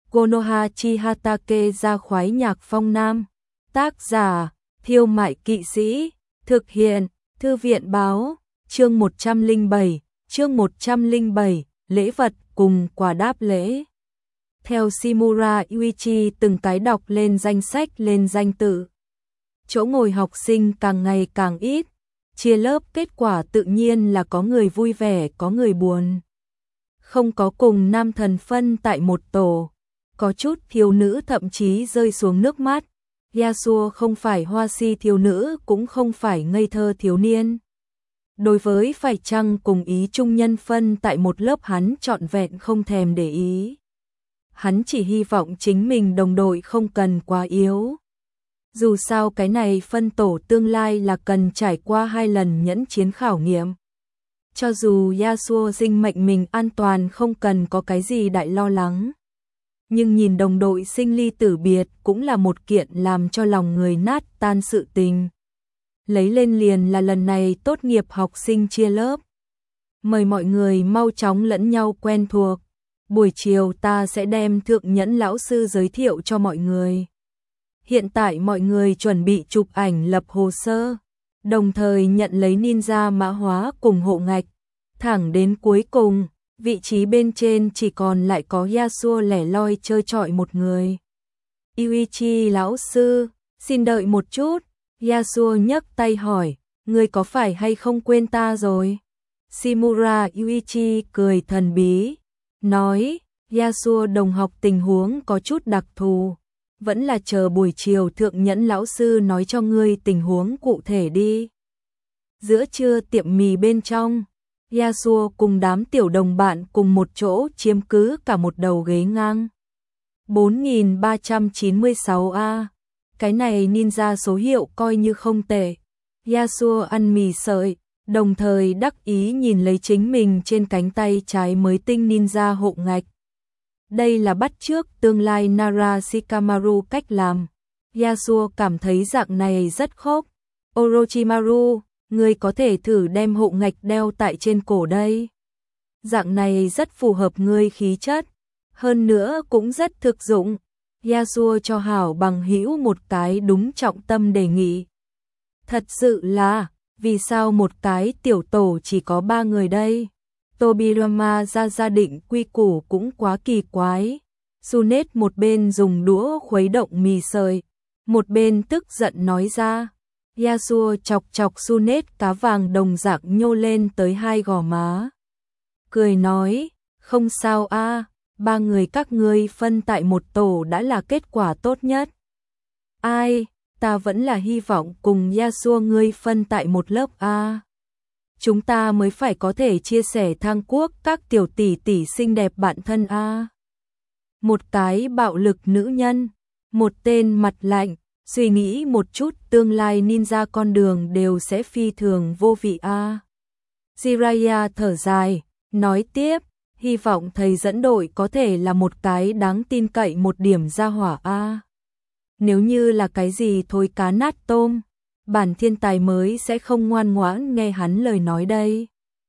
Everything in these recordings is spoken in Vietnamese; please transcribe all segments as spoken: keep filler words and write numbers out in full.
Konoha Chihatake ra khoái nhạc phong nam. Tác giả, Thiêu Mại Kỵ Sĩ. Thực hiện, Thư viện Báo. Chương một trăm lẻ bảy, chương một trăm lẻ bảy, lễ vật cùng quà đáp lễ. Theo Shimura Yuichi từng cái đọc lên danh sách lên danh tự. Chỗ ngồi học sinh càng ngày càng ít, chia lớp kết quả tự nhiên là có người vui vẻ có người buồn. Không có cùng nam thần phân tại một tổ, có chút thiếu nữ thậm chí rơi xuống nước mắt. Yasuo không phải hoa si thiếu nữ cũng không phải ngây thơ thiếu niên. Đối với phải chăng cùng ý chung nhân phân tại một lớp hắn trọn vẹn không thèm để ý. Hắn chỉ hy vọng chính mình đồng đội không cần quá yếu. Dù sao cái này phân tổ tương lai là cần trải qua hai lần nhẫn chiến khảo nghiệm. Cho dù Yasuo sinh mệnh mình an toàn không cần có cái gì đại lo lắng. Nhưng nhìn đồng đội sinh ly tử biệt cũng là một kiện làm cho lòng người nát tan sự tình. Lấy lên liền là lần này tốt nghiệp học sinh chia lớp. Mời mọi người mau chóng lẫn nhau quen thuộc. Buổi chiều ta sẽ đem thượng nhẫn lão sư giới thiệu cho mọi người. Hiện tại mọi người chuẩn bị chụp ảnh lập hồ sơ, đồng thời nhận lấy ninja mã hóa cùng hộ ngạch. Thẳng đến cuối cùng, vị trí bên trên chỉ còn lại có Yasuo lẻ loi chơi trọi một người. Yuichi lão sư, xin đợi một chút. Yasuo nhấc tay hỏi, ngươi có phải hay không quên ta rồi? Shimura Yuichi cười thần bí, nói, Yasuo đồng học tình huống có chút đặc thù, vẫn là chờ buổi chiều thượng nhẫn lão sư nói cho ngươi tình huống cụ thể đi. Giữa trưa tiệm mì bên trong, Yasuo cùng đám tiểu đồng bạn cùng một chỗ chiếm cứ cả một đầu ghế ngang. bốn nghìn ba trăm chín mươi sáu A. Cái này ninja số hiệu coi như không tệ. Yasuo ăn mì sợi, đồng thời đắc ý nhìn lấy chính mình trên cánh tay trái mới tinh ninja hộ ngạch. Đây là bắt chước tương lai Nara Shikamaru cách làm. Yasuo cảm thấy dạng này rất khốc. Orochimaru, ngươi có thể thử đem hộ ngạch đeo tại trên cổ đây. Dạng này rất phù hợp ngươi khí chất. Hơn nữa cũng rất thực dụng. Yasuo cho hảo bằng hữu một cái đúng trọng tâm đề nghị. Thật sự là, vì sao một cái tiểu tổ chỉ có ba người đây? Tobirama ra gia định quy củ cũng quá kỳ quái. Sunet một bên dùng đũa khuấy động mì sợi, một bên tức giận nói ra. Yasuo chọc chọc Sunet cá vàng đồng dạng nhô lên tới hai gò má. Cười nói, không sao a, ba người các ngươi phân tại một tổ đã là kết quả tốt nhất. Ai, ta vẫn là hy vọng cùng Yasuo ngươi phân tại một lớp a. Chúng ta mới phải có thể chia sẻ thang quốc các tiểu tỷ tỷ xinh đẹp bạn thân a. Một cái bạo lực nữ nhân, một tên mặt lạnh, suy nghĩ một chút tương lai ninja con đường đều sẽ phi thường vô vị a. Jiraiya thở dài, nói tiếp, hy vọng thầy dẫn đội có thể là một cái đáng tin cậy một điểm ra hỏa a. Nếu như là cái gì thối cá nát tôm, bản thiên tài mới sẽ không ngoan ngoãn nghe hắn lời nói đây.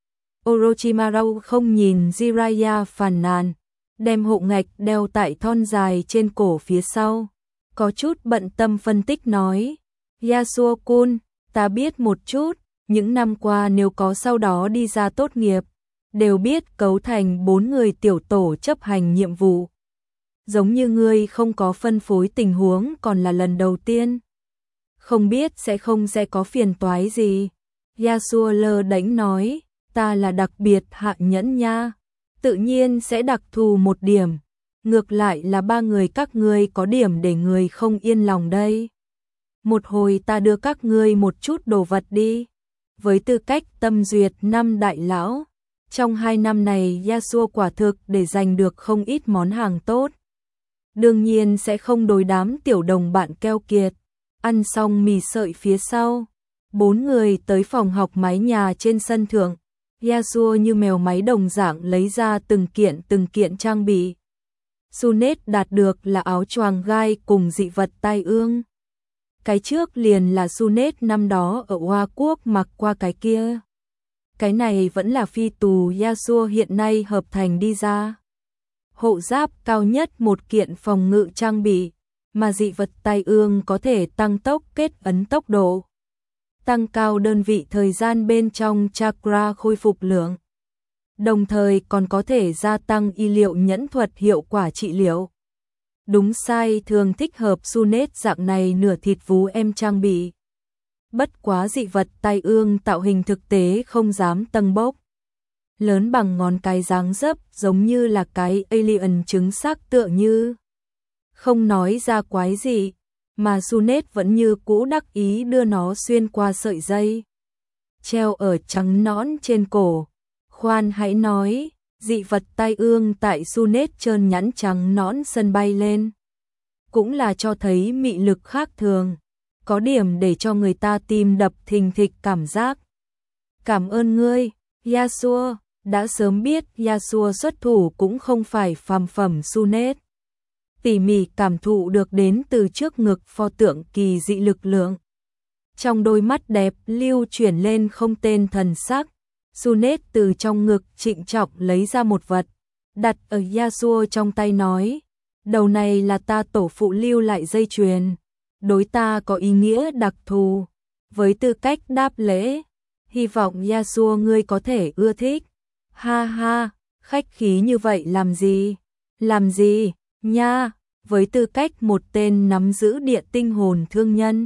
Orochimaru không nhìn Jiraiya phàn nàn, đem hộ ngạch đeo tại thon dài trên cổ phía sau. Có chút bận tâm phân tích nói, Yasuo-kun, ta biết một chút, những năm qua nếu có sau đó đi ra tốt nghiệp, đều biết cấu thành bốn người tiểu tổ chấp hành nhiệm vụ. Giống như ngươi không có phân phối tình huống còn là lần đầu tiên. Không biết sẽ không sẽ có phiền toái gì. Yasuo lơ đễnh nói, ta là đặc biệt hạ nhẫn nha, tự nhiên sẽ đặc thù một điểm. Ngược lại là ba người các ngươi có điểm để người không yên lòng đây. Một hồi ta đưa các ngươi một chút đồ vật đi. Với tư cách tâm duyệt năm đại lão, trong hai năm này Yasuo quả thực để giành được không ít món hàng tốt. Đương nhiên sẽ không đối đám tiểu đồng bạn keo kiệt. Ăn xong mì sợi phía sau, bốn người tới phòng học mái nhà trên sân thượng. Yasuo như mèo máy đồng dạng lấy ra từng kiện từng kiện trang bị. Sunet đạt được là áo choàng gai cùng dị vật tai ương. Cái trước liền là Sunet năm đó ở Hoa Quốc mặc qua cái kia. Cái này vẫn là phi tù Yasuo hiện nay hợp thành đi ra. hộ giáp cao nhất một kiện phòng ngự trang bị, mà dị vật tai ương có thể tăng tốc kết ấn tốc độ, tăng cao đơn vị thời gian bên trong chakra khôi phục lượng, đồng thời còn có thể gia tăng y liệu nhẫn thuật hiệu quả trị liệu. Đúng sai thường thích hợp Sunet dạng này nửa thịt vú em trang bị. Bất quá dị vật tai ương tạo hình thực tế không dám tâng bốc. Lớn bằng ngón cái dáng dấp giống như là cái alien trứng xác tựa như. Không nói ra quái gì, mà Sunet vẫn như cũ đắc ý đưa nó xuyên qua sợi dây. Treo ở trắng nõn trên cổ. Khoan hãy nói, dị vật tai ương tại Sunet trơn nhẵn trắng nõn sân bay lên. Cũng là cho thấy mị lực khác thường, có điểm để cho người ta tim đập thình thịch cảm giác. Cảm ơn ngươi, Yasuo, đã sớm biết Yasuo xuất thủ cũng không phải phàm phẩm Sunet. Tỉ mỉ cảm thụ được đến từ trước ngực pho tượng kỳ dị lực lượng. Trong đôi mắt đẹp lưu chuyển lên không tên thần sắc, Sunet từ trong ngực trịnh trọng lấy ra một vật, đặt ở Yasuo trong tay nói, đầu này là ta tổ phụ lưu lại dây chuyền, đối ta có ý nghĩa đặc thù, với tư cách đáp lễ, hy vọng Yasuo ngươi có thể ưa thích. Ha ha, khách khí như vậy làm gì? Làm gì, nha, với tư cách một tên nắm giữ địa tinh hồn thương nhân.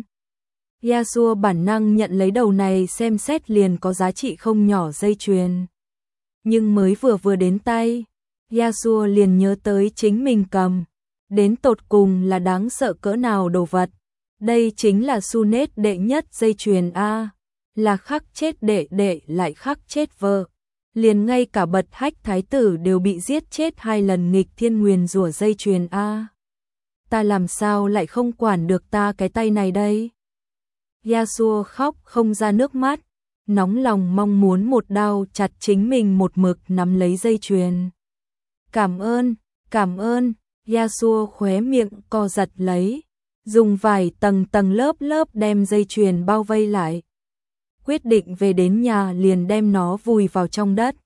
Yasuo bản năng nhận lấy đầu này xem xét liền có giá trị không nhỏ dây chuyền. Nhưng mới vừa vừa đến tay, Yasuo liền nhớ tới chính mình cầm. Đến tột cùng là đáng sợ cỡ nào đồ vật. Đây chính là Sunet đệ nhất dây chuyền A. Là khắc chết đệ đệ lại khắc chết vợ. Liền ngay cả bật hách thái tử đều bị giết chết hai lần nghịch thiên nguyền rủa dây chuyền A. Ta làm sao lại không quản được ta cái tay này đây? Yasuo khóc không ra nước mắt, nóng lòng mong muốn một đao chặt chính mình một mực nắm lấy dây chuyền. Cảm ơn, cảm ơn, Yasuo khóe miệng co giật lấy, dùng vài tầng tầng lớp lớp đem dây chuyền bao vây lại. Quyết định về đến nhà liền đem nó vùi vào trong đất.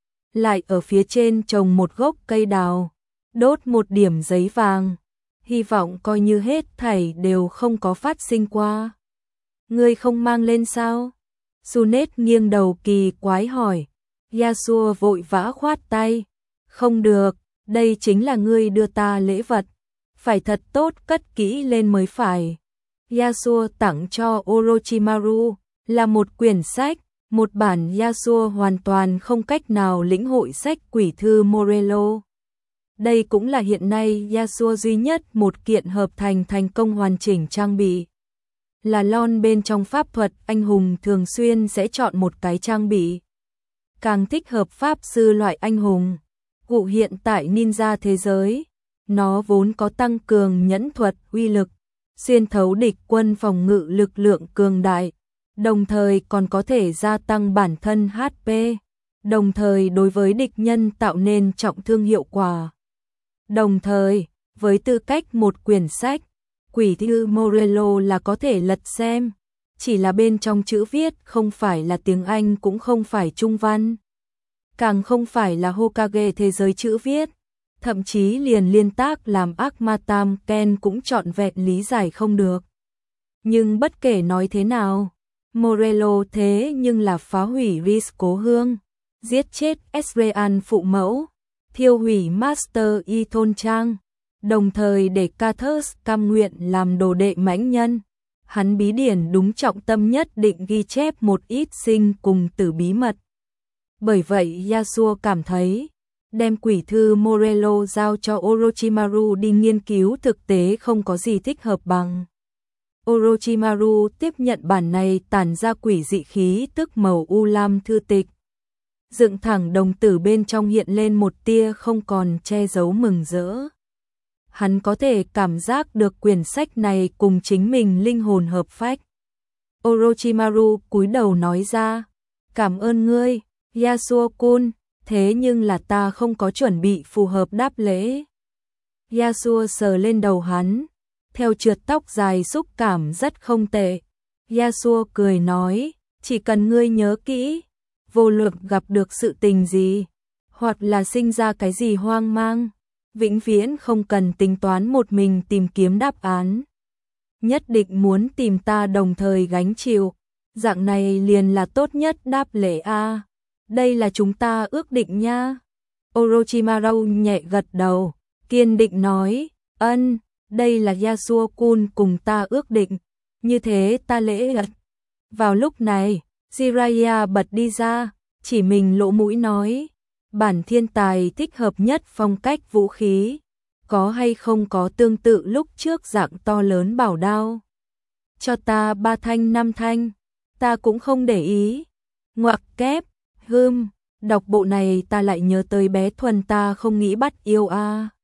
Lại ở phía trên trồng một gốc cây đào, đốt một điểm giấy vàng, hy vọng coi như hết thảy đều không có phát sinh qua. Ngươi không mang lên sao? Sunet nghiêng đầu kỳ quái hỏi. Yasuo vội vã khoát tay. Không được, đây chính là ngươi đưa ta lễ vật. Phải thật tốt cất kỹ lên mới phải. Yasuo tặng cho Orochimaru là một quyển sách, một bản Yasuo hoàn toàn không cách nào lĩnh hội sách quỷ thư Morello. Đây cũng là hiện nay Yasuo duy nhất một kiện hợp thành thành công hoàn chỉnh trang bị. Là lon bên trong pháp thuật, anh hùng thường xuyên sẽ chọn một cái trang bị. Càng thích hợp pháp sư loại anh hùng. Cụ hiện tại ninja thế giới, nó vốn có tăng cường nhẫn thuật uy lực, xuyên thấu địch quân phòng ngự lực lượng cường đại, đồng thời còn có thể gia tăng bản thân hát pê, đồng thời đối với địch nhân tạo nên trọng thương hiệu quả. Đồng thời, với tư cách một quyển sách, quỷ thư Morello là có thể lật xem, chỉ là bên trong chữ viết không phải là tiếng Anh cũng không phải Trung văn, càng không phải là Hokage thế giới chữ viết, thậm chí liền liên tác làm ác ma tam Ken cũng trọn vẹn lý giải không được. Nhưng bất kể nói thế nào, Morello thế nhưng là phá hủy Riz cố hương, giết chết Ezreal phụ mẫu, thiêu hủy Master Y thôn trang, đồng thời để Kathus cam nguyện làm đồ đệ mãnh nhân. Hắn bí điển đúng trọng tâm nhất định ghi chép một ít sinh cùng tử bí mật. Bởi vậy Yasuo cảm thấy, đem quỷ thư Morello giao cho Orochimaru đi nghiên cứu thực tế không có gì thích hợp bằng. Orochimaru tiếp nhận bản này tản ra quỷ dị khí tức màu u lam thư tịch. Dựng thẳng đồng tử bên trong hiện lên một tia không còn che giấu mừng rỡ. Hắn có thể cảm giác được quyển sách này cùng chính mình linh hồn hợp phách. Orochimaru cúi đầu nói ra, cảm ơn ngươi, Yasuo-kun, thế nhưng là ta không có chuẩn bị phù hợp đáp lễ. Yasuo sờ lên đầu hắn, theo trượt tóc dài xúc cảm rất không tệ. Yasuo cười nói, chỉ cần ngươi nhớ kỹ, vô luận gặp được sự tình gì, hoặc là sinh ra cái gì hoang mang, vĩnh viễn không cần tính toán một mình tìm kiếm đáp án. Nhất định muốn tìm ta đồng thời gánh chịu, dạng này liền là tốt nhất đáp lễ a. Đây là chúng ta ước định nha. Orochimaru nhẹ gật đầu, kiên định nói, ân, đây là Yasuo-kun cùng ta ước định, như thế ta lễ gật. Vào lúc này, Jiraiya bật đi ra, chỉ mình lỗ mũi nói, bản thiên tài thích hợp nhất phong cách vũ khí, có hay không có tương tự lúc trước dạng to lớn bảo đao. Cho ta ba thanh năm thanh, ta cũng không để ý. Ngoặc kép, hưm, đọc bộ này ta lại nhớ tới bé Thuần ta không nghĩ bắt yêu a.